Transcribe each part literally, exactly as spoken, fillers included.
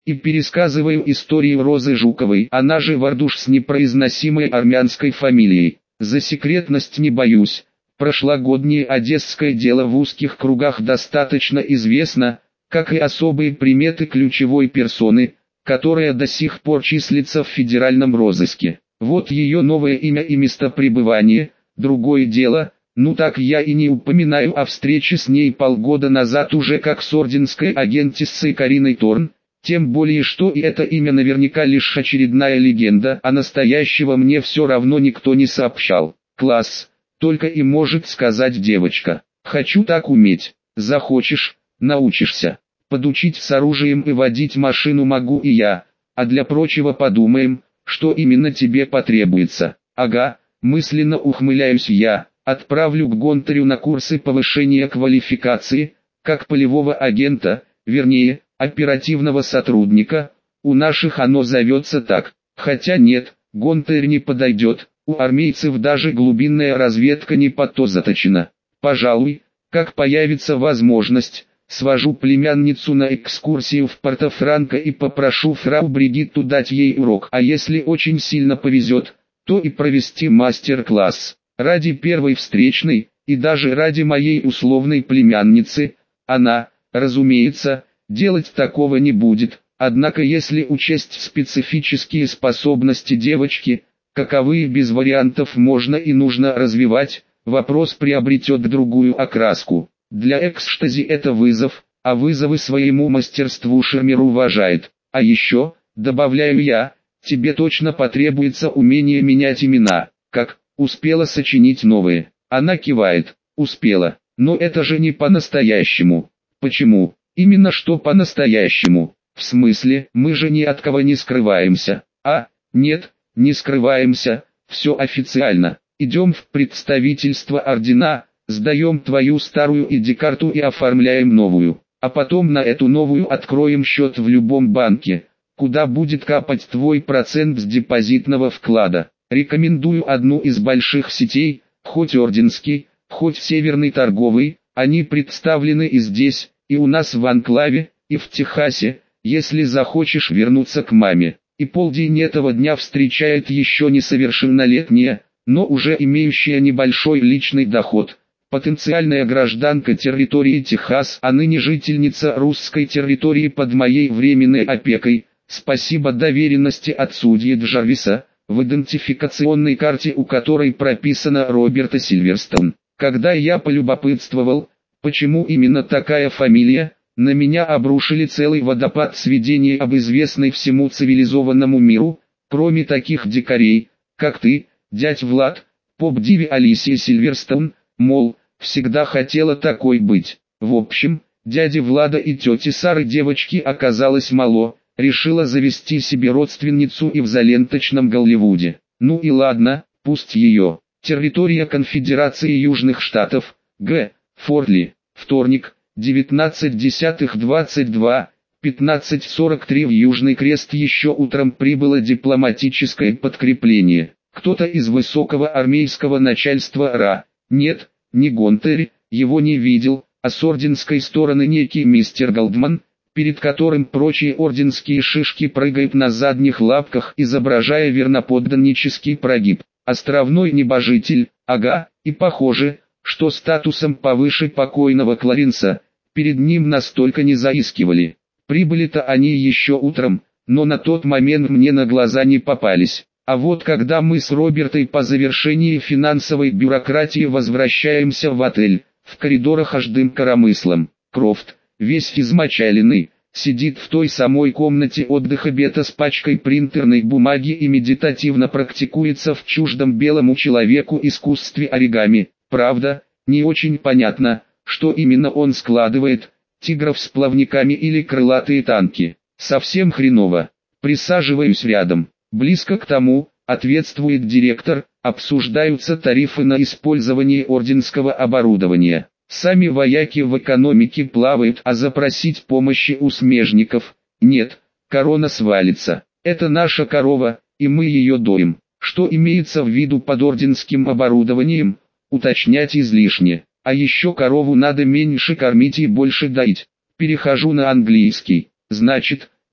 и пересказываю историю Розы Жуковой, она же Вардуш с непроизносимой армянской фамилией. За секретность не боюсь. Прошлогоднее одесское дело в узких кругах достаточно известно, как и особые приметы ключевой персоны, которая до сих пор числится в федеральном розыске. Вот ее новое имя и место пребывания, другое дело, ну так я и не упоминаю о встрече с ней полгода назад уже как с орденской агентессой Кариной Торн, тем более что и это имя наверняка лишь очередная легенда, а настоящего мне все равно никто не сообщал. Класс, только и может сказать девочка. Хочу так уметь. Захочешь, научишься. Подучить с оружием и водить машину могу и я, а для прочего подумаем, что именно тебе потребуется. Ага, мысленно ухмыляюсь я, отправлю к Гонтарю на курсы повышения квалификации, как полевого агента, вернее, оперативного сотрудника, у наших оно зовется так, хотя нет, Гонтарь не подойдет, у армейцев даже глубинная разведка не под то заточена. Пожалуй, как появится возможность, свожу племянницу на экскурсию в Порто-Франко и попрошу фрау Бригитту дать ей урок, а если очень сильно повезет, то и провести мастер-класс. Ради первой встречной, и даже ради моей условной племянницы, она, разумеется, делать такого не будет, однако если учесть специфические способности девочки, каковые без вариантов можно и нужно развивать, вопрос приобретет другую окраску. Для экстази это вызов, а вызовы своему мастерству Шамир уважает. А еще, добавляю я, тебе точно потребуется умение менять имена, как успела сочинить новые. Она кивает, успела, но это же не по-настоящему. Почему? Именно что по-настоящему. В смысле, мы же ни от кого не скрываемся. А, нет, не скрываемся, все официально. Идем в представительство ордена, сдаем твою старую ай ди-карту и оформляем новую. А потом на эту новую откроем счет в любом банке, куда будет капать твой процент с депозитного вклада. Рекомендую одну из больших сетей, хоть орденский, хоть северный торговый, они представлены и здесь, и у нас в анклаве, и в Техасе, если захочешь вернуться к маме. И полдень этого дня встречает еще несовершеннолетняя, но уже имеющая небольшой личный доход, потенциальная гражданка территории Техас, а ныне жительница русской территории под моей временной опекой, спасибо доверенности от судьи Джарвиса, в идентификационной карте у которой прописана Роберта Сильверстоун. Когда я полюбопытствовал, почему именно такая фамилия, на меня обрушили целый водопад сведений об известной всему цивилизованному миру, кроме таких дикарей, как ты, дядь Влад, поп-диве Алисия Сильверстоун, мол, всегда хотела такой быть. В общем, дяди Влада и тети Сары девочки оказалось мало, решила завести себе родственницу и в заленточном Голливуде. Ну и ладно, пусть ее. Территория Конфедерации Южных Штатов, Г. Форт Ли, вторник, девятнадцать десятых двадцать два, пятнадцать сорок три в Южный Крест еще утром прибыло дипломатическое подкрепление. Кто-то из высокого армейского начальства РА, нет, не Гонтарь, его не видел, а с орденской стороны некий мистер Голдман, перед которым прочие орденские шишки прыгают на задних лапках, изображая верноподданнический прогиб. Островной небожитель, ага, и похоже, что статусом повыше покойного Кларенса, перед ним настолько не заискивали. Прибыли-то они еще утром, но на тот момент мне на глаза не попались. А вот когда мы с Робертой по завершении финансовой бюрократии возвращаемся в отель, в коридорах аж дым коромыслом, Крофт, весь измочаленный, сидит в той самой комнате отдыха бета с пачкой принтерной бумаги и медитативно практикуется в чуждом белому человеку искусстве оригами. Правда, не очень понятно, что именно он складывает, тигров с плавниками или крылатые танки. Совсем хреново. Присаживаюсь рядом. Близко к тому, ответствует директор, обсуждаются тарифы на использование орденского оборудования. Сами вояки в экономике плавают, а запросить помощи у смежников нет, корона свалится. Это наша корова, и мы ее доим. Что имеется в виду под орденским оборудованием, уточнять излишне. А еще корову надо меньше кормить и больше доить. Перехожу на английский. Значит,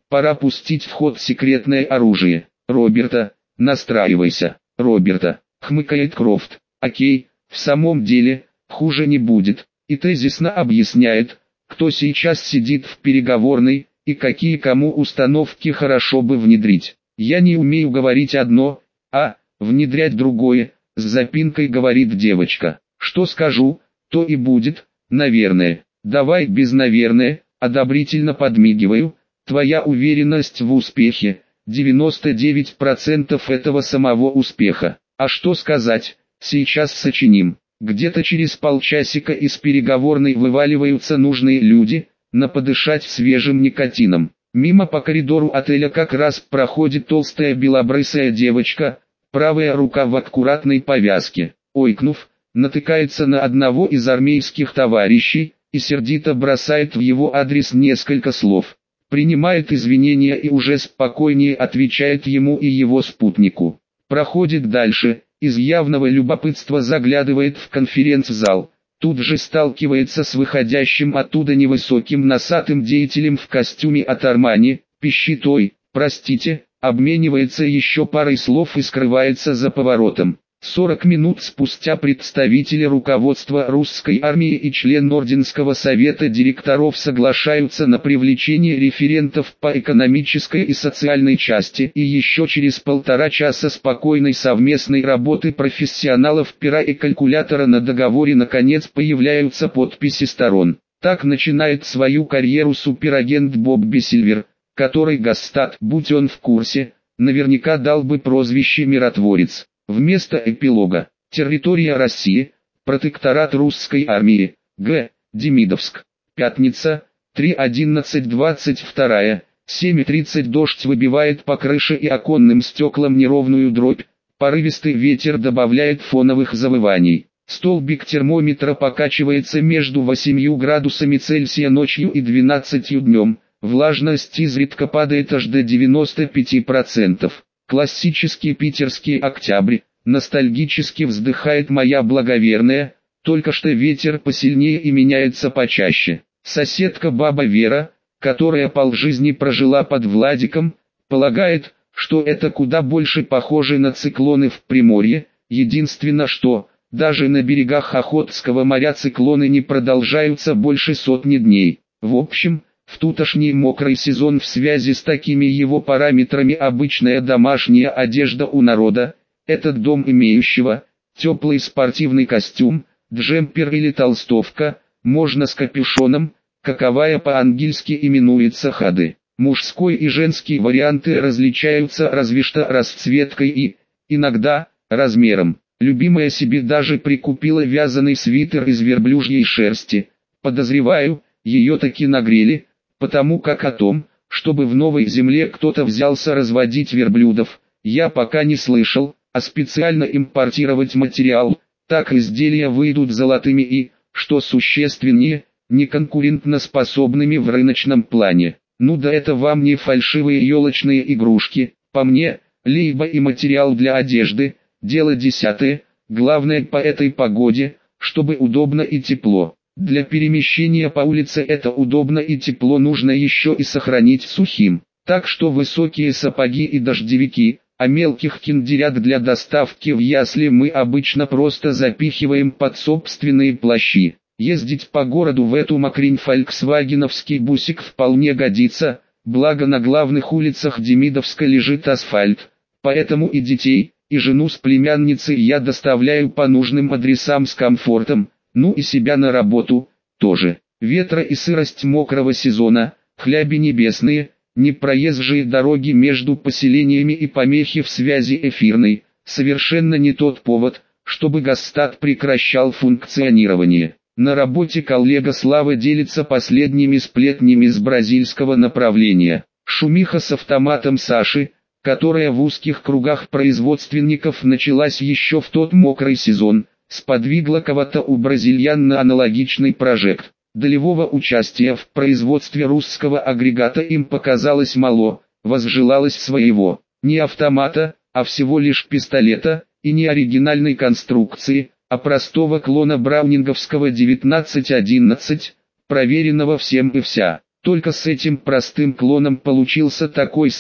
Пора пустить в ход секретное оружие. Роберта, настраивайся. Роберта, хмыкает Крофт. Окей, в самом деле, хуже не будет. И тезисно объясняет, кто сейчас сидит в переговорной, и какие кому установки хорошо бы внедрить. Я не умею говорить одно, а внедрять другое, с запинкой говорит девочка. Что скажу, то и будет, наверное. Давай без наверное, одобрительно подмигиваю. Твоя уверенность в успехе, девяносто девять процентов этого самого успеха. А что сказать, сейчас сочиним. Где-то через полчасика из переговорной вываливаются нужные люди, на подышать свежим никотином. Мимо по коридору отеля как раз проходит толстая белобрысая девочка, правая рука в аккуратной повязке. Ойкнув, натыкается на одного из армейских товарищей, и сердито бросает в его адрес несколько слов. Принимает извинения и уже спокойнее отвечает ему и его спутнику. Проходит дальше, из явного любопытства заглядывает в конференц-зал. Тут же сталкивается с выходящим оттуда невысоким носатым деятелем в костюме от Армани, пищит ой, простите, обменивается еще парой слов и скрывается за поворотом. сорок минут спустя представители руководства русской армии и член Орденского совета директоров соглашаются на привлечение референтов по экономической и социальной части, и еще через полтора часа спокойной совместной работы профессионалов пера и калькулятора на договоре наконец появляются подписи сторон. Так начинает свою карьеру суперагент Бобби Сильвер, который Гастат, будь он в курсе, наверняка дал бы прозвище «Миротворец». Вместо эпилога. Территория России. Протекторат русской армии. Г. Демидовск. Пятница. три одиннадцать двадцать два. семь тридцать. Дождь выбивает по крыше и оконным стеклам неровную дробь. Порывистый ветер добавляет фоновых завываний. Столбик термометра покачивается между восемью градусами Цельсия ночью и двенадцатью днем. Влажность изредка падает аж до девяноста пяти процентов. Классический питерский октябрь, ностальгически вздыхает моя благоверная, только что ветер посильнее и меняется почаще. Соседка баба Вера, которая полжизни прожила под Владиком, полагает, что это куда больше похоже на циклоны в Приморье, единственное что, даже на берегах Охотского моря циклоны не продолжаются больше сотни дней. В общем, в тутошний мокрый сезон в связи с такими его параметрами обычная домашняя одежда у народа, этот дом имеющего, теплый спортивный костюм, джемпер или толстовка, можно с капюшоном, каковая по-ангельски именуется хады. Мужской и женский варианты различаются разве что расцветкой и, иногда, размером. Любимая себе даже прикупила вязаный свитер из верблюжьей шерсти. Подозреваю, ее таки нагрели, потому как о том, чтобы в новой земле кто-то взялся разводить верблюдов, я пока не слышал, а специально импортировать материал, так изделия выйдут золотыми и, что существеннее, неконкурентноспособными в рыночном плане. Ну да это вам не фальшивые елочные игрушки, по мне, либо и материал для одежды, дело десятое, главное по этой погоде, чтобы удобно и тепло. Для перемещения по улице это удобно и тепло нужно еще и сохранить сухим, так что высокие сапоги и дождевики, а мелких киндерят для доставки в ясли мы обычно просто запихиваем под собственные плащи. Ездить по городу в эту мокрень фольксвагеновский бусик вполне годится, благо на главных улицах Демидовска лежит асфальт, поэтому и детей, и жену с племянницей я доставляю по нужным адресам с комфортом. Ну и себя на работу, тоже. Ветра и сырость мокрого сезона, хляби небесные, непроезжие дороги между поселениями и помехи в связи эфирной, совершенно не тот повод, чтобы Гастат прекращал функционирование. На работе коллега Слава делится последними сплетнями с бразильского направления. Шумиха с автоматом Саши, которая в узких кругах производственников началась еще в тот мокрый сезон, сподвигла кого-то у бразильян на аналогичный прожект. Долевого участия в производстве русского агрегата им показалось мало, возжелалось своего, не автомата, а всего лишь пистолета, и не оригинальной конструкции, а простого клона браунинговского девятнадцать одиннадцать, проверенного всем и вся. Только с этим простым клоном получился такой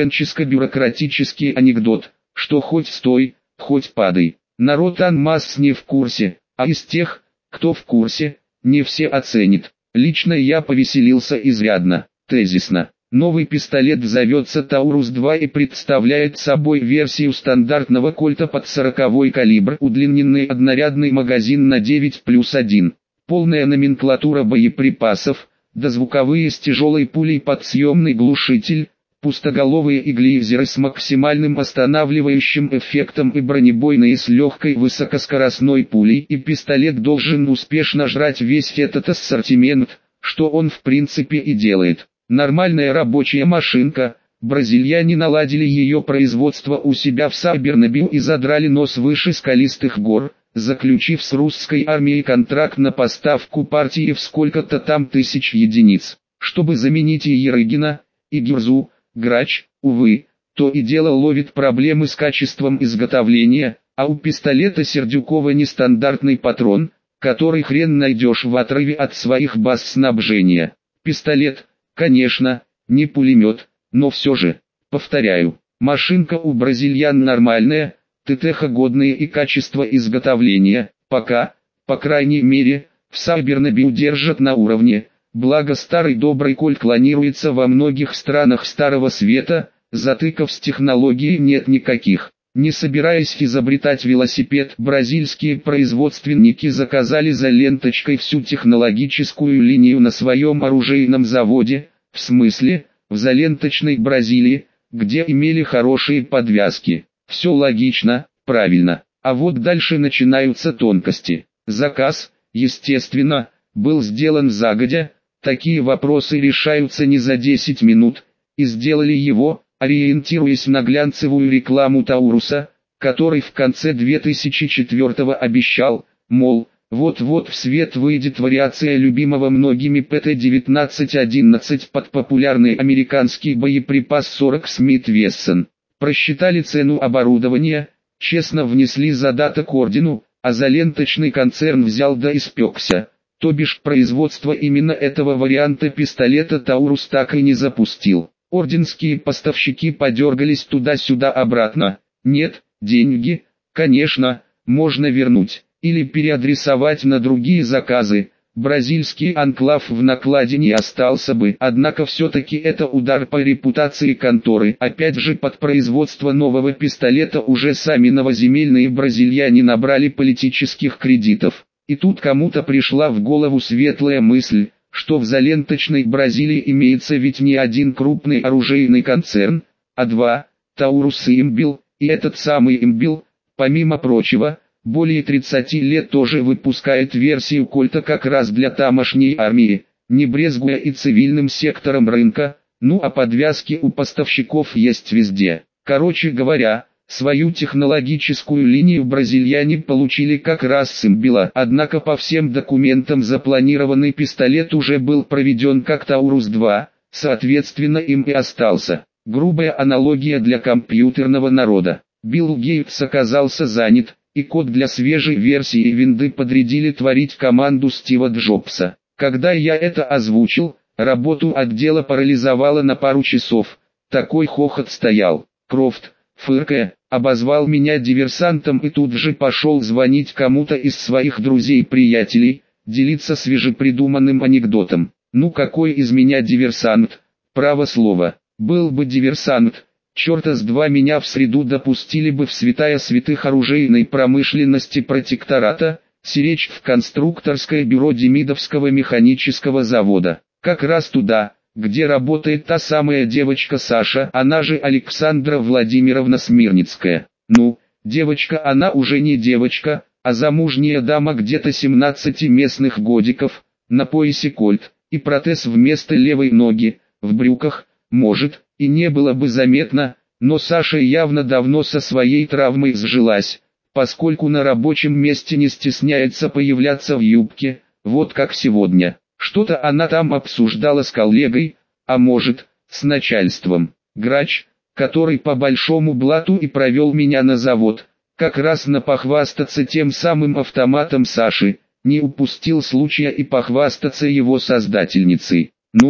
снабженческо-бюрократический анекдот, что хоть стой, хоть падай. Народ анмасс не в курсе, а из тех, кто в курсе, не все оценит. Лично я повеселился изрядно. Тезисно. Новый пистолет зовется Таурус два и представляет собой версию стандартного кольта под сороковой калибр, удлиненный однорядный магазин на девять плюс один. Полная номенклатура боеприпасов, дозвуковые с тяжелой пулей подсъемный глушитель, пустоголовые иглизеры с максимальным останавливающим эффектом и бронебойные с легкой высокоскоростной пулей, и пистолет должен успешно жрать весь этот ассортимент, что он в принципе и делает. Нормальная рабочая машинка, бразильяне наладили ее производство у себя в Сабернабиу и задрали нос выше скалистых гор, заключив с русской армией контракт на поставку партии в сколько-то там тысяч единиц. Чтобы заменить и Ерыгина, и Гюрзу, Грач, увы, то и дело ловит проблемы с качеством изготовления, а у пистолета Сердюкова нестандартный патрон, который хрен найдешь в отрыве от своих баз снабжения. Пистолет, конечно, не пулемет, но все же, повторяю, машинка у бразильян нормальная, ТТХ-годные и качество изготовления, пока, по крайней мере, в Сабернабиу держат на уровне, благо старый добрый кольт клонируется во многих странах Старого Света, затыков с технологией нет никаких. Не собираясь изобретать велосипед, бразильские производственники заказали за ленточкой всю технологическую линию на своем оружейном заводе, в смысле, в заленточной Бразилии, где имели хорошие подвязки. Все логично, правильно, а вот дальше начинаются тонкости. Заказ, естественно, был сделан загодя, такие вопросы решаются не за десять минут, и сделали его, ориентируясь на глянцевую рекламу Тауруса, который в конце две тысячи четвёртого обещал, мол, вот-вот в свет выйдет вариация любимого многими П Т девятнадцать одиннадцать под популярный американский боеприпас сорок Смит Вессон. Просчитали цену оборудования, честно внесли задаток ордену, а заленточный концерн взял да испекся, то бишь производство именно этого варианта пистолета Таурус так и не запустил. Орденские поставщики подергались туда-сюда обратно. Нет, деньги, конечно, можно вернуть, или переадресовать на другие заказы. Бразильский анклав в накладе не остался бы, однако все-таки это удар по репутации конторы. Опять же под производство нового пистолета уже сами новоземельные бразильяне набрали политических кредитов. И тут кому-то пришла в голову светлая мысль, что в заленточной Бразилии имеется ведь не один крупный оружейный концерн, а два, Таурус и Имбил, и этот самый Имбил, помимо прочего, более тридцати лет тоже выпускает версию кольта как раз для тамошней армии, не брезгуя и цивильным сектором рынка, ну а подвязки у поставщиков есть везде. Короче говоря, свою технологическую линию бразильяне получили как раз с Имбила, однако по всем документам запланированный пистолет уже был проведен как Таурус два, соответственно им и остался. Грубая аналогия для компьютерного народа. Билл Гейтс оказался занят, и код для свежей версии винды подрядили творить команду Стива Джобса. Когда я это озвучил, работу отдела парализовало на пару часов, такой хохот стоял. Крофт, фыркая, обозвал меня диверсантом и тут же пошел звонить кому-то из своих друзей-приятелей, делиться свежепридуманным анекдотом. Ну какой из меня диверсант, право слово, был бы диверсант, черта с два меня в среду допустили бы в святая святых оружейной промышленности протектората, сиречь в конструкторское бюро Демидовского механического завода, как раз туда, где работает та самая девочка Саша, она же Александра Владимировна Смирницкая. Ну, девочка она уже не девочка, а замужняя дама где-то семнадцати местных годиков, на поясе кольт, и протез вместо левой ноги, в брюках, может, и не было бы заметно, но Саша явно давно со своей травмой сжилась, поскольку на рабочем месте не стесняется появляться в юбке, вот как сегодня. Что-то она там обсуждала с коллегой, а может, с начальством. Грач, который по большому блату и провел меня на завод, как раз на похвастаться тем самым автоматом Саши, не упустил случая и похвастаться его создательницей. Ну,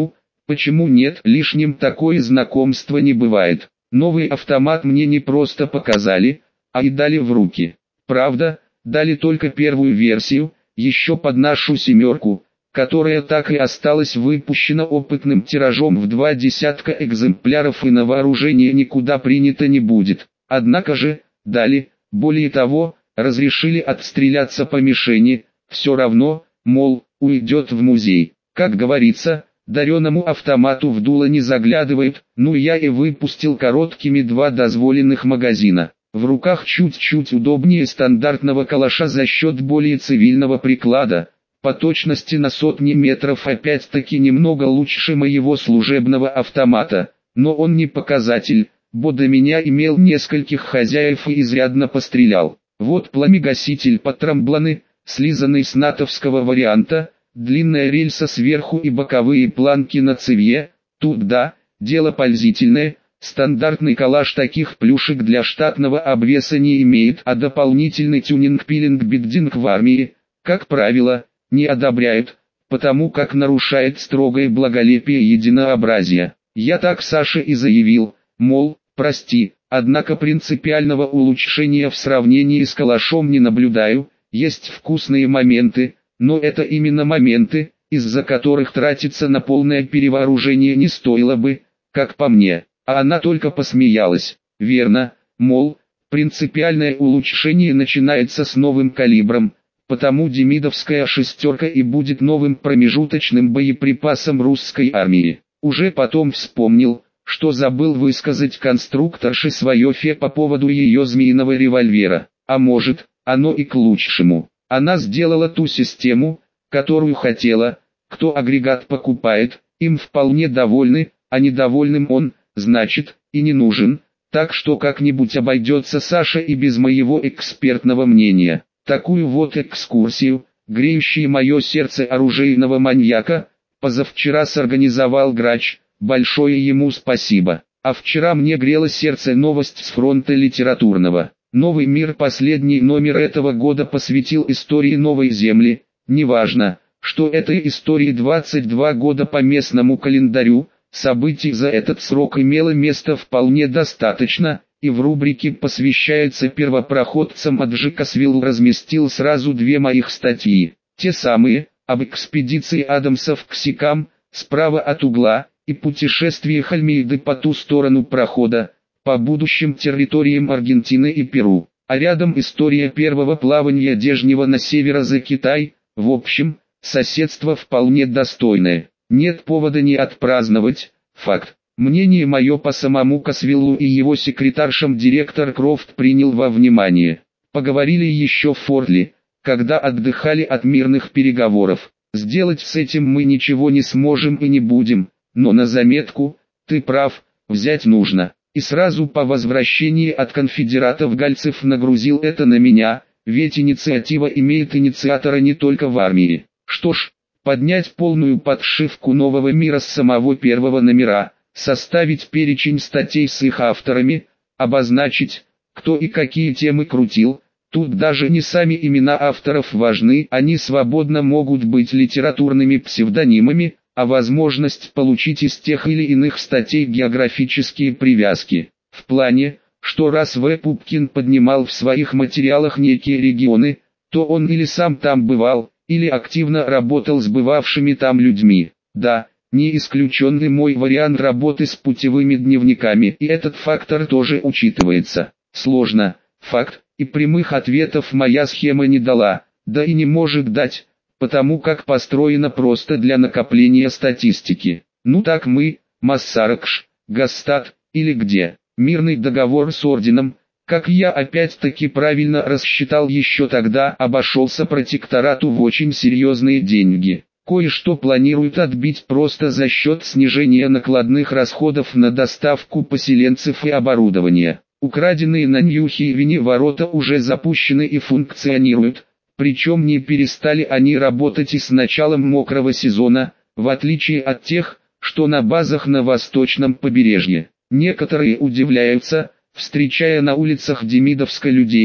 Почему нет? Лишним такое знакомство не бывает. Новый автомат мне не просто показали, а и дали в руки. Правда, дали только первую версию, еще под нашу семерку, которая так и осталась выпущена опытным тиражом в два десятка экземпляров и на вооружение никуда принято не будет. Однако же, дали, более того, разрешили отстреляться по мишени, все равно, мол, уйдет в музей. Как говорится, дареному автомату в дуло не заглядывает, ну я и выпустил короткими два дозволенных магазина. В руках чуть-чуть удобнее стандартного калаша за счет более цивильного приклада, по точности на сотни метров опять-таки немного лучше моего служебного автомата, но он не показатель, бо до меня имел нескольких хозяев и изрядно пострелял. Вот пламегаситель Патрамбланы, слизанный с натовского варианта, длинная рельса сверху и боковые планки на цевье, тут да, дело пользительное. Стандартный калаш таких плюшек для штатного обвеса не имеет, а дополнительный тюнинг-пилинг-биддинг в армии, как правило, не одобряют, потому как нарушает строгое благолепие единообразия. Я так Саше и заявил, мол, прости, однако принципиального улучшения в сравнении с калашом не наблюдаю, есть вкусные моменты, но это именно моменты, из-за которых тратиться на полное перевооружение не стоило бы, как по мне. А она только посмеялась. Верно, мол, принципиальное улучшение начинается с новым калибром, потому демидовская шестерка и будет новым промежуточным боеприпасом русской армии. Уже потом вспомнил, что забыл высказать конструкторше свое фе по поводу ее змеиного револьвера. А может, оно и к лучшему. Она сделала ту систему, которую хотела, кто агрегат покупает, им вполне довольны, а недовольным он, значит, и не нужен, так что как-нибудь обойдется Саша и без моего экспертного мнения. Такую вот экскурсию, греющую мое сердце оружейного маньяка, позавчера сорганизовал Грач, большое ему спасибо. А вчера мне грело сердце новость с фронта литературного. Новый мир последний номер этого года посвятил истории Новой Земли, неважно, что этой истории двадцать два года по местному календарю. Событий за этот срок имело место вполне достаточно, и в рубрике «Посвящается первопроходцам» Аджикасвилл разместил сразу две моих статьи. Те самые, об экспедиции Адамсов к Сикам, справа от угла, и путешествиях Альмейды по ту сторону прохода, по будущим территориям Аргентины и Перу. А рядом история первого плавания Дежнева на севера за Китай, в общем, соседство вполне достойное. Нет повода не отпраздновать, факт. Мнение мое по самому Касвиллу и его секретаршам директор Крофт принял во внимание. Поговорили еще в Фортли, когда отдыхали от мирных переговоров. Сделать с этим мы ничего не сможем и не будем, но на заметку, ты прав, взять нужно. И сразу по возвращении от конфедератов Гальцев нагрузил это на меня, ведь инициатива имеет инициатора не только в армии. Что ж, поднять полную подшивку нового мира с самого первого номера, составить перечень статей с их авторами, обозначить, кто и какие темы крутил. Тут даже не сами имена авторов важны, они свободно могут быть литературными псевдонимами, а возможность получить из тех или иных статей географические привязки. В плане, что раз В. Пупкин поднимал в своих материалах некие регионы, то он или сам там бывал, или активно работал с бывавшими там людьми. Да, не исключен и мой вариант работы с путевыми дневниками, и этот фактор тоже учитывается. Сложно, факт, и прямых ответов моя схема не дала, да и не может дать, потому как построена просто для накопления статистики. Ну так мы, Массаракш, Гастат, или где, мирный договор с орденом, как я опять-таки правильно рассчитал еще тогда, обошелся протекторату в очень серьезные деньги. Кое-что планируют отбить просто за счет снижения накладных расходов на доставку поселенцев и оборудования. Украденные на Нью-Хейвене ворота уже запущены и функционируют, причем не перестали они работать и с началом мокрого сезона, в отличие от тех, что на базах на восточном побережье. Некоторые удивляются, встречая на улицах Демидовска людей,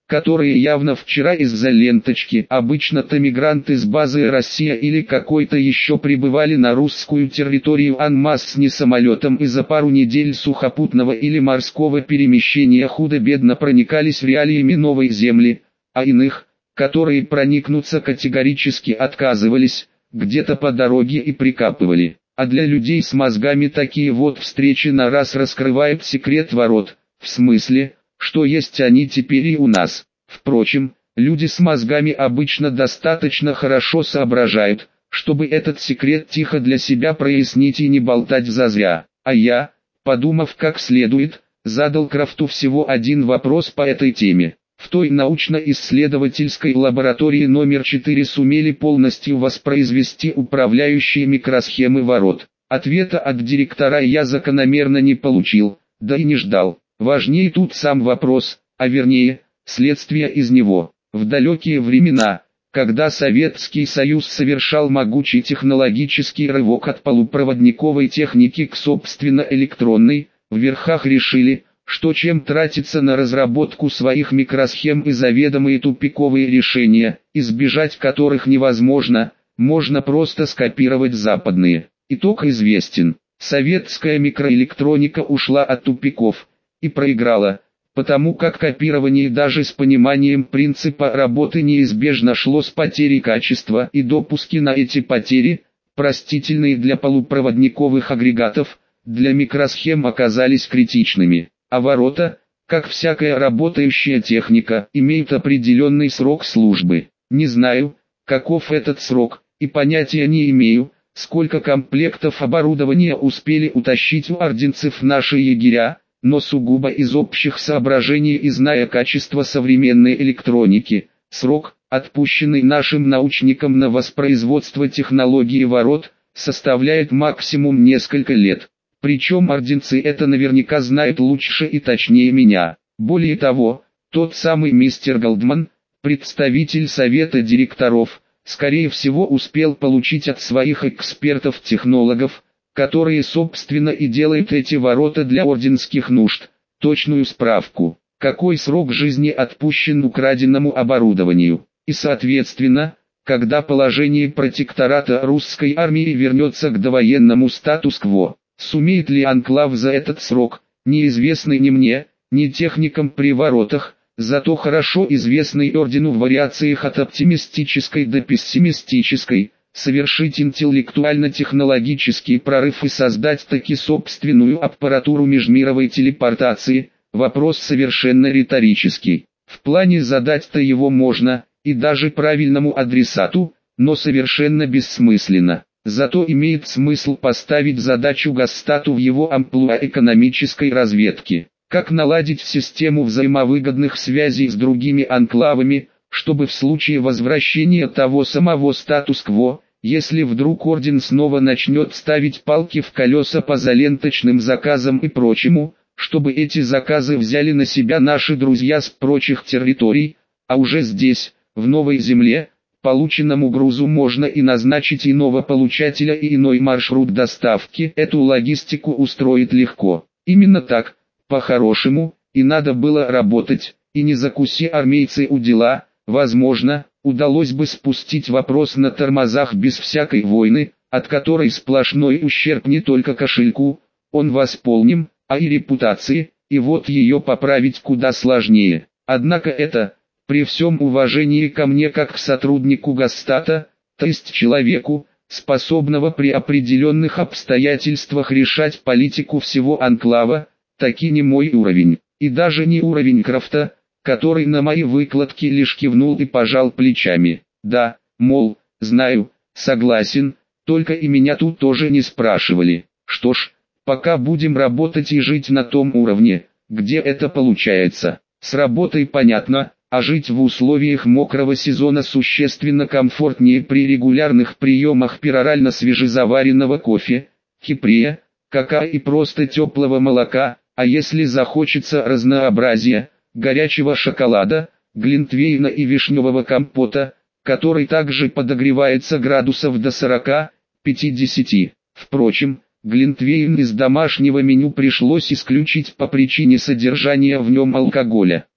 которые явно вчера из-за ленточки, обычно-то мигранты с базы Россия или какой-то еще прибывали на русскую территорию анмасс не самолетом и за пару недель сухопутного или морского перемещения худо-бедно проникались реалиями новой земли, а иных, которые проникнуться категорически отказывались, где-то по дороге и прикапывали. А для людей с мозгами такие вот встречи на раз раскрывают секрет ворот, в смысле, что есть они теперь и у нас. Впрочем, люди с мозгами обычно достаточно хорошо соображают, чтобы этот секрет тихо для себя прояснить и не болтать зазря. А я, подумав как следует, задал Крафту всего один вопрос по этой теме. В той научно-исследовательской лаборатории номер четыре сумели полностью воспроизвести управляющие микросхемы ворот. Ответа от директора я закономерно не получил, да и не ждал. Важнее тут сам вопрос, а вернее, следствие из него. В далекие времена, когда Советский Союз совершал могучий технологический рывок от полупроводниковой техники к собственно электронной, в верхах решили, что чем тратиться на разработку своих микросхем и заведомые тупиковые решения, избежать которых невозможно, можно просто скопировать западные. Итог известен. Советская микроэлектроника ушла от тупиков и проиграла, потому как копирование даже с пониманием принципа работы неизбежно шло с потерей качества, и допуски на эти потери, простительные для полупроводниковых агрегатов, для микросхем оказались критичными. А ворота, как всякая работающая техника, имеют определенный срок службы. Не знаю, каков этот срок, и понятия не имею, сколько комплектов оборудования успели утащить у орденцев наши егеря, но сугубо из общих соображений и зная качество современной электроники, срок, отпущенный нашим научникам на воспроизводство технологии ворот, составляет максимум несколько лет. Причем орденцы это наверняка знают лучше и точнее меня. Более того, тот самый мистер Голдман, представитель совета директоров, скорее всего успел получить от своих экспертов-технологов, которые собственно и делают эти ворота для орденских нужд, точную справку, какой срок жизни отпущен украденному оборудованию. И соответственно, когда положение протектората русской армии вернется к довоенному статус-кво, сумеет ли анклав за этот срок, неизвестный ни мне, ни техникам при воротах, зато хорошо известный ордену в вариациях от оптимистической до пессимистической, совершить интеллектуально-технологический прорыв и создать таки собственную аппаратуру межмировой телепортации, вопрос совершенно риторический. В плане задать-то его можно, и даже правильному адресату, но совершенно бессмысленно. Зато имеет смысл поставить задачу Госстату в его амплуа экономической разведки. Как наладить систему взаимовыгодных связей с другими анклавами, чтобы в случае возвращения того самого статус-кво, если вдруг орден снова начнет ставить палки в колеса по заленточным заказам и прочему, чтобы эти заказы взяли на себя наши друзья с прочих территорий, а уже здесь, в Новой Земле, полученному грузу можно и назначить иного получателя и иной маршрут доставки. Эту логистику устроить легко. Именно так, по-хорошему, и надо было работать, и не закуси армейцы у дела, возможно, удалось бы спустить вопрос на тормозах без всякой войны, от которой сплошной ущерб не только кошельку, он восполним, а и репутации, и вот ее поправить куда сложнее. Однако это, при всем уважении ко мне как к сотруднику Госстата, то есть человеку, способного при определенных обстоятельствах решать политику всего анклава, таки не мой уровень, и даже не уровень Крафта, который на мои выкладки лишь кивнул и пожал плечами. Да, мол, знаю, согласен, только и меня тут тоже не спрашивали. Что ж, пока будем работать и жить на том уровне, где это получается. С работой понятно, а жить в условиях мокрого сезона существенно комфортнее при регулярных приемах перорально свежезаваренного кофе, кипрея, какао и просто теплого молока, а если захочется разнообразия, горячего шоколада, глинтвейна и вишневого компота, который также подогревается градусов до сорока-пятидесяти. Впрочем, глинтвейн из домашнего меню пришлось исключить по причине содержания в нем алкоголя.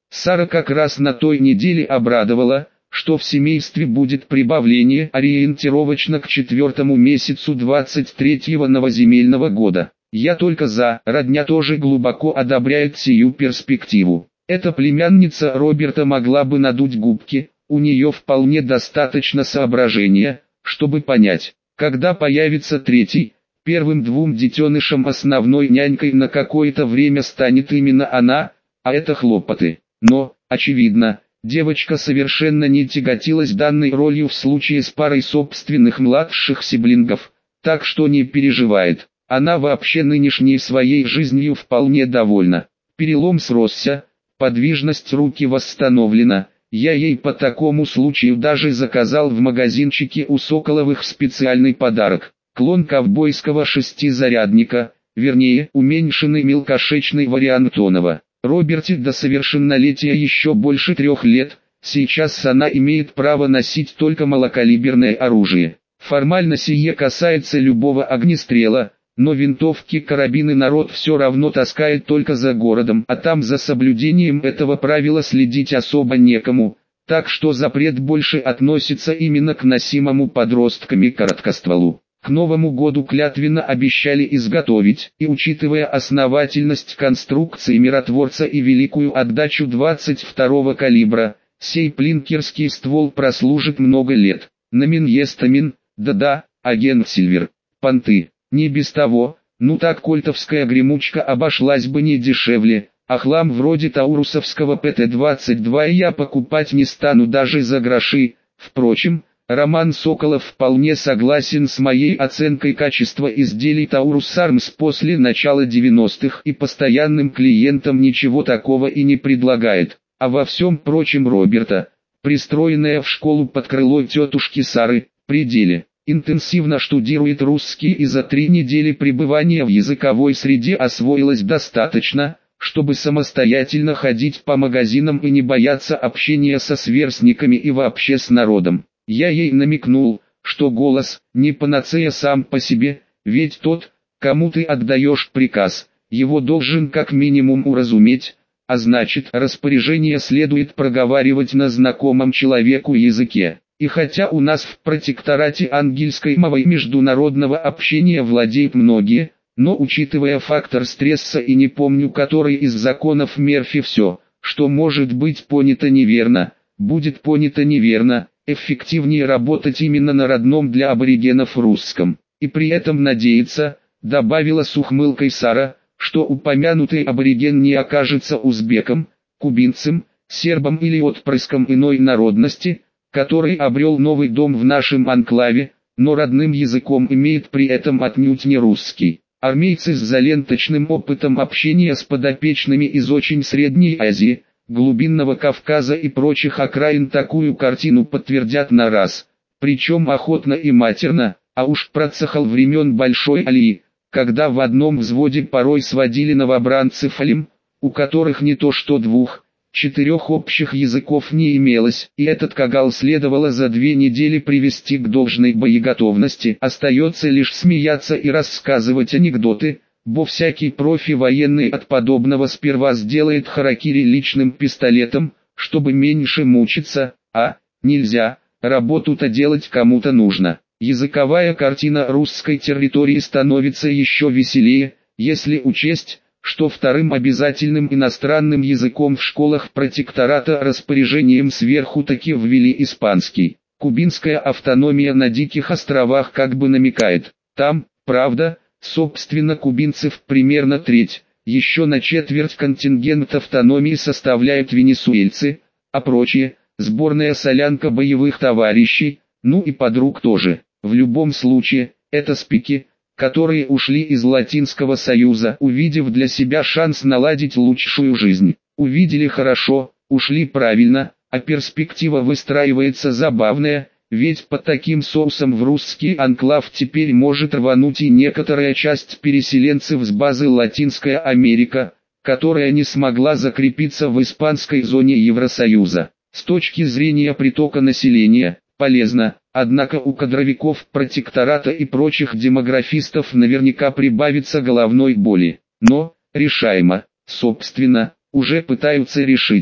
Сара как раз на той неделе обрадовала, что в семействе будет прибавление ориентировочно к четвертому месяцу двадцать третьего новоземельного года. Я только за, родня тоже глубоко одобряет сию перспективу. Эта племянница Роберта могла бы надуть губки, у нее вполне достаточно соображения, чтобы понять, когда появится третий, первым двум детенышам основной нянькой на какое-то время станет именно она, а это хлопоты. Но, очевидно, девочка совершенно не тяготилась данной ролью в случае с парой собственных младших сиблингов, так что не переживает. Она вообще нынешней своей жизнью вполне довольна. Перелом сросся, подвижность руки восстановлена. Я ей по такому случаю даже заказал в магазинчике у Соколовых специальный подарок. Клон ковбойского шестизарядника, вернее, уменьшенный мелкошечный вариант Тонова. Роберте до совершеннолетия еще больше трех лет, сейчас она имеет право носить только малокалиберное оружие. Формально сие касается любого огнестрела, но винтовки-карабины народ все равно таскает только за городом, а там за соблюдением этого правила следить особо некому, так что запрет больше относится именно к носимому подростками короткостволу. К Новому году клятвенно обещали изготовить, и учитывая основательность конструкции миротворца и великую отдачу двадцать второго калибра, сей плинкерский ствол прослужит много лет. Намин естамин, да-да, агент Сильвер, понты. Не без того, ну так кольтовская гремучка обошлась бы не дешевле, а хлам вроде таурусовского пэ тэ двадцать два я покупать не стану даже за гроши. Впрочем, Роман Соколов вполне согласен с моей оценкой качества изделий Taurus Arms после начала девяностых и постоянным клиентам ничего такого и не предлагает. А во всем прочем Роберта, пристроенная в школу под крыло тетушки Сары, при деле. Интенсивно штудирует русский и за три недели пребывания в языковой среде освоилась достаточно, чтобы самостоятельно ходить по магазинам и не бояться общения со сверстниками и вообще с народом. Я ей намекнул, что голос не панацея сам по себе, ведь тот, кому ты отдаешь приказ, его должен как минимум уразуметь, а значит распоряжение следует проговаривать на знакомом человеку языке. И хотя у нас в протекторате ангельской мовой международного общения владеют многие, но учитывая фактор стресса и не помню который из законов Мерфи все, что может быть понято неверно, будет понято неверно, эффективнее работать именно на родном для аборигенов русском. И при этом надеяться, добавила с ухмылкой Сара, что упомянутый абориген не окажется узбеком, кубинцем, сербом или отпрыском иной народности, который обрел новый дом в нашем анклаве, но родным языком имеет при этом отнюдь не русский. Армейцы с заленточным опытом общения с подопечными из очень Средней Азии, глубинного Кавказа и прочих окраин такую картину подтвердят на раз, причем охотно и матерно, а уж процехал времен Большой Алии, когда в одном взводе порой сводили новобранцев алим, у которых не то что двух, четырех общих языков не имелось, и этот кагал следовало за две недели привести к должной боеготовности. Остается лишь смеяться и рассказывать анекдоты, бо всякий профи военный от подобного сперва сделает харакири личным пистолетом, чтобы меньше мучиться, а, нельзя, работу-то делать кому-то нужно. Языковая картина русской территории становится еще веселее, если учесть, что вторым обязательным иностранным языком в школах протектората распоряжением сверху таки ввели испанский. Кубинская автономия на Диких островах как бы намекает, там, правда, собственно кубинцев примерно треть, еще на четверть контингент автономии составляют венесуэльцы, а прочие, сборная солянка боевых товарищей, ну и подруг тоже. В любом случае, это спики, которые ушли из Латинского Союза, увидев для себя шанс наладить лучшую жизнь. Увидели хорошо, ушли правильно, а перспектива выстраивается забавная, ведь под таким соусом в русский анклав теперь может рвануть и некоторая часть переселенцев с базы Латинская Америка, которая не смогла закрепиться в испанской зоне Евросоюза. С точки зрения притока населения, полезно, однако у кадровиков протектората и прочих демографистов наверняка прибавится головной боли. Но, решаемо, собственно, уже пытаются решить.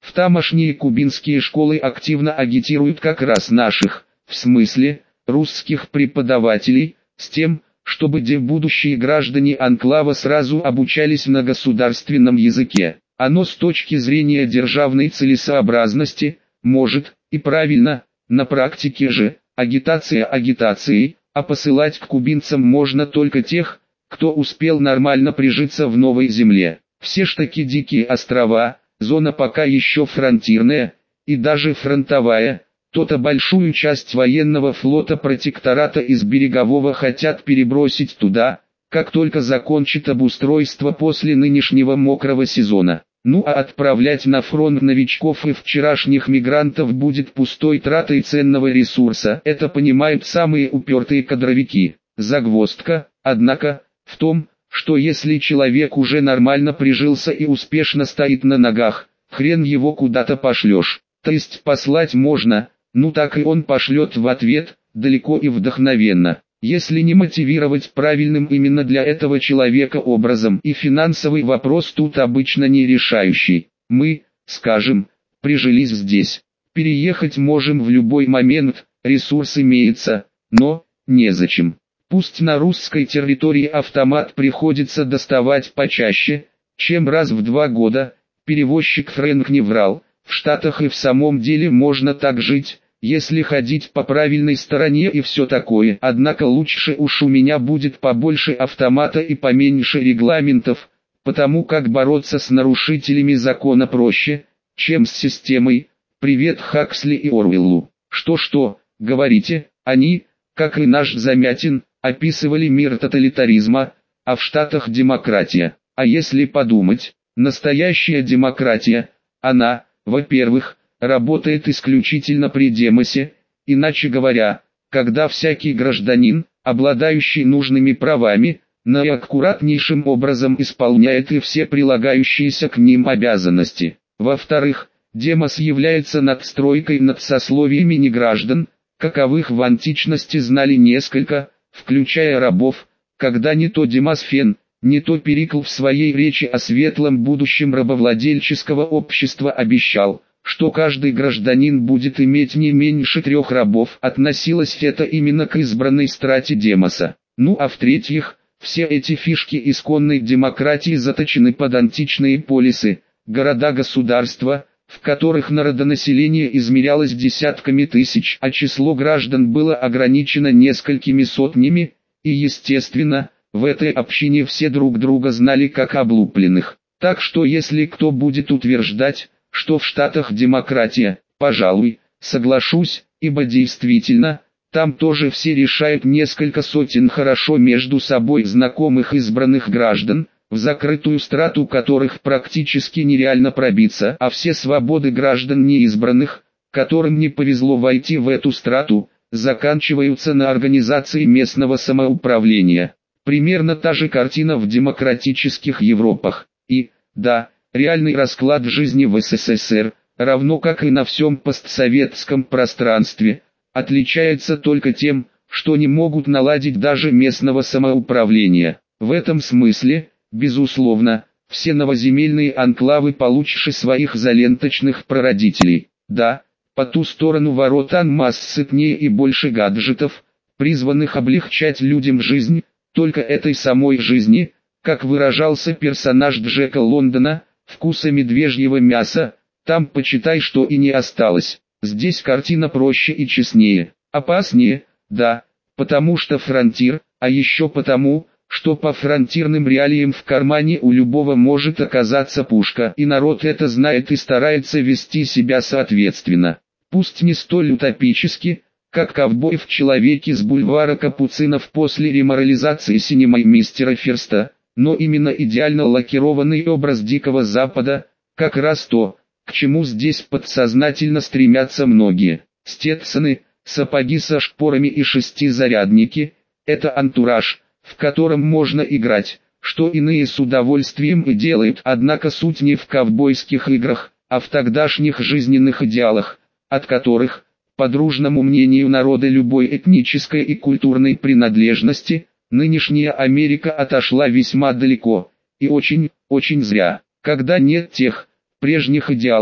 В тамошние кубинские школы активно агитируют как раз наших, в смысле, русских преподавателей, с тем, чтобы де будущие граждане анклава сразу обучались на государственном языке. Оно с точки зрения державной целесообразности, может, и правильно, на практике же, агитация агитацией, а посылать к кубинцам можно только тех, кто успел нормально прижиться в новой земле. Все ж таки дикие острова, зона пока еще фронтирная, и даже фронтовая, то-то большую часть военного флота протектората из берегового хотят перебросить туда, как только закончит обустройство после нынешнего мокрого сезона. Ну а отправлять на фронт новичков и вчерашних мигрантов будет пустой тратой ценного ресурса, это понимают самые упертые кадровики. Загвоздка, однако, в том, что если человек уже нормально прижился и успешно стоит на ногах, хрен его куда-то пошлешь. То есть послать можно, ну так и он пошлет в ответ, далеко и вдохновенно. Если не мотивировать правильным именно для этого человека образом, и финансовый вопрос тут обычно не решающий. Мы, скажем, прижились здесь. Переехать можем в любой момент, ресурс имеется, но незачем. Пусть на русской территории автомат приходится доставать почаще, чем раз в два года, перевозчик Фрэнк не врал, в Штатах и в самом деле можно так жить, если ходить по правильной стороне и все такое. Однако лучше уж у меня будет побольше автомата и поменьше регламентов, потому как бороться с нарушителями закона проще, чем с системой. Привет Хаксли и Оруэллу. Что-что, говорите, они, как и наш Замятин, описывали мир тоталитаризма, а в Штатах демократия. А если подумать, настоящая демократия, она, во-первых, работает исключительно при демосе, иначе говоря, когда всякий гражданин, обладающий нужными правами, наиаккуратнейшим образом исполняет и все прилагающиеся к ним обязанности. Во-вторых, демос является надстройкой над сословиями неграждан, каковых в античности знали несколько, включая рабов, когда не то Демосфен, не то Перикл в своей речи о светлом будущем рабовладельческого общества обещал, что каждый гражданин будет иметь не меньше трех рабов. Относилось это именно к избранной страте демоса. Ну а в-третьих, все эти фишки исконной демократии заточены под античные полисы, города-государства, в которых народонаселение измерялось десятками тысяч, а число граждан было ограничено несколькими сотнями, и естественно, в этой общине все друг друга знали как облупленных. Так что если кто будет утверждать, что в Штатах демократия, пожалуй, соглашусь, ибо действительно, там тоже все решают несколько сотен хорошо между собой знакомых избранных граждан, в закрытую страту которых практически нереально пробиться, а все свободы граждан неизбранных, которым не повезло войти в эту страту, заканчиваются на организации местного самоуправления. Примерно та же картина в демократических Европах. И, да, реальный расклад жизни в СССР, равно как и на всем постсоветском пространстве, отличается только тем, что не могут наладить даже местного самоуправления. В этом смысле, безусловно, все новоземельные анклавы получше своих заленточных прародителей. Да, по ту сторону ворот анмасс сытнее и больше гаджетов, призванных облегчать людям жизнь, только этой самой жизни, как выражался персонаж Джека Лондона, вкуса медвежьего мяса, там почитай что и не осталось. Здесь картина проще и честнее, опаснее, да, потому что фронтир, а еще потому, что по фронтирным реалиям в кармане у любого может оказаться пушка, и народ это знает и старается вести себя соответственно. Пусть не столь утопически, как ковбой в «Человеке с бульвара Капуцинов» после реморализации синемой мистера Ферста, но именно идеально лакированный образ Дикого Запада, как раз то, к чему здесь подсознательно стремятся многие. Стетсоны, сапоги со шпорами и шестизарядники – это антураж, в котором можно играть, что иные с удовольствием и делают, однако суть не в ковбойских играх, а в тогдашних жизненных идеалах, от которых, по дружному мнению народа любой этнической и культурной принадлежности, нынешняя Америка отошла весьма далеко, и очень, очень зря. Когда нет тех, прежних идеалов,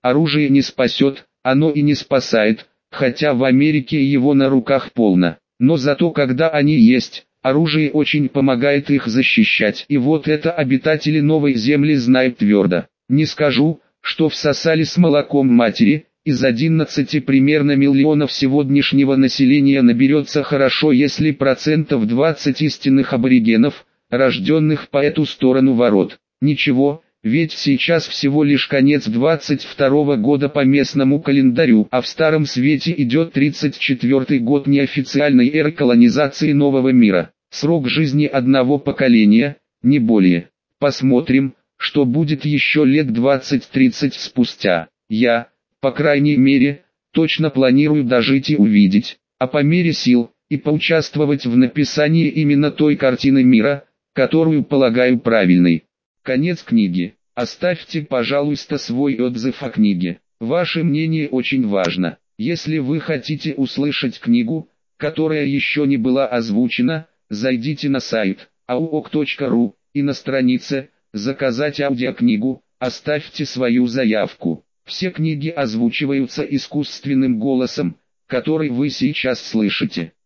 Оружие не спасет, оно и не спасает, хотя в Америке его на руках полно. Но зато когда они есть, оружие очень помогает их защищать. И вот это обитатели Новой Земли знают твердо. Не скажу, что всосали с молоком матери. Из одиннадцати примерно миллионов сегодняшнего населения наберется хорошо, если процентов двадцать истинных аборигенов, рожденных по эту сторону ворот. Ничего, ведь сейчас всего лишь конец двадцать второго года по местному календарю, а в Старом Свете идет тридцать четвёртый год неофициальной эры колонизации Нового мира. Срок жизни одного поколения, не более. Посмотрим, что будет еще лет двадцать-тридцать спустя. Я, по крайней мере, точно планирую дожить и увидеть, а по мере сил, и поучаствовать в написании именно той картины мира, которую полагаю правильной. Конец книги. Оставьте, пожалуйста, свой отзыв о книге. Ваше мнение очень важно. Если вы хотите услышать книгу, которая еще не была озвучена, зайдите на сайт ауок точка ру и на странице «Заказать аудиокнигу» оставьте свою заявку. Все книги озвучиваются искусственным голосом, который вы сейчас слышите.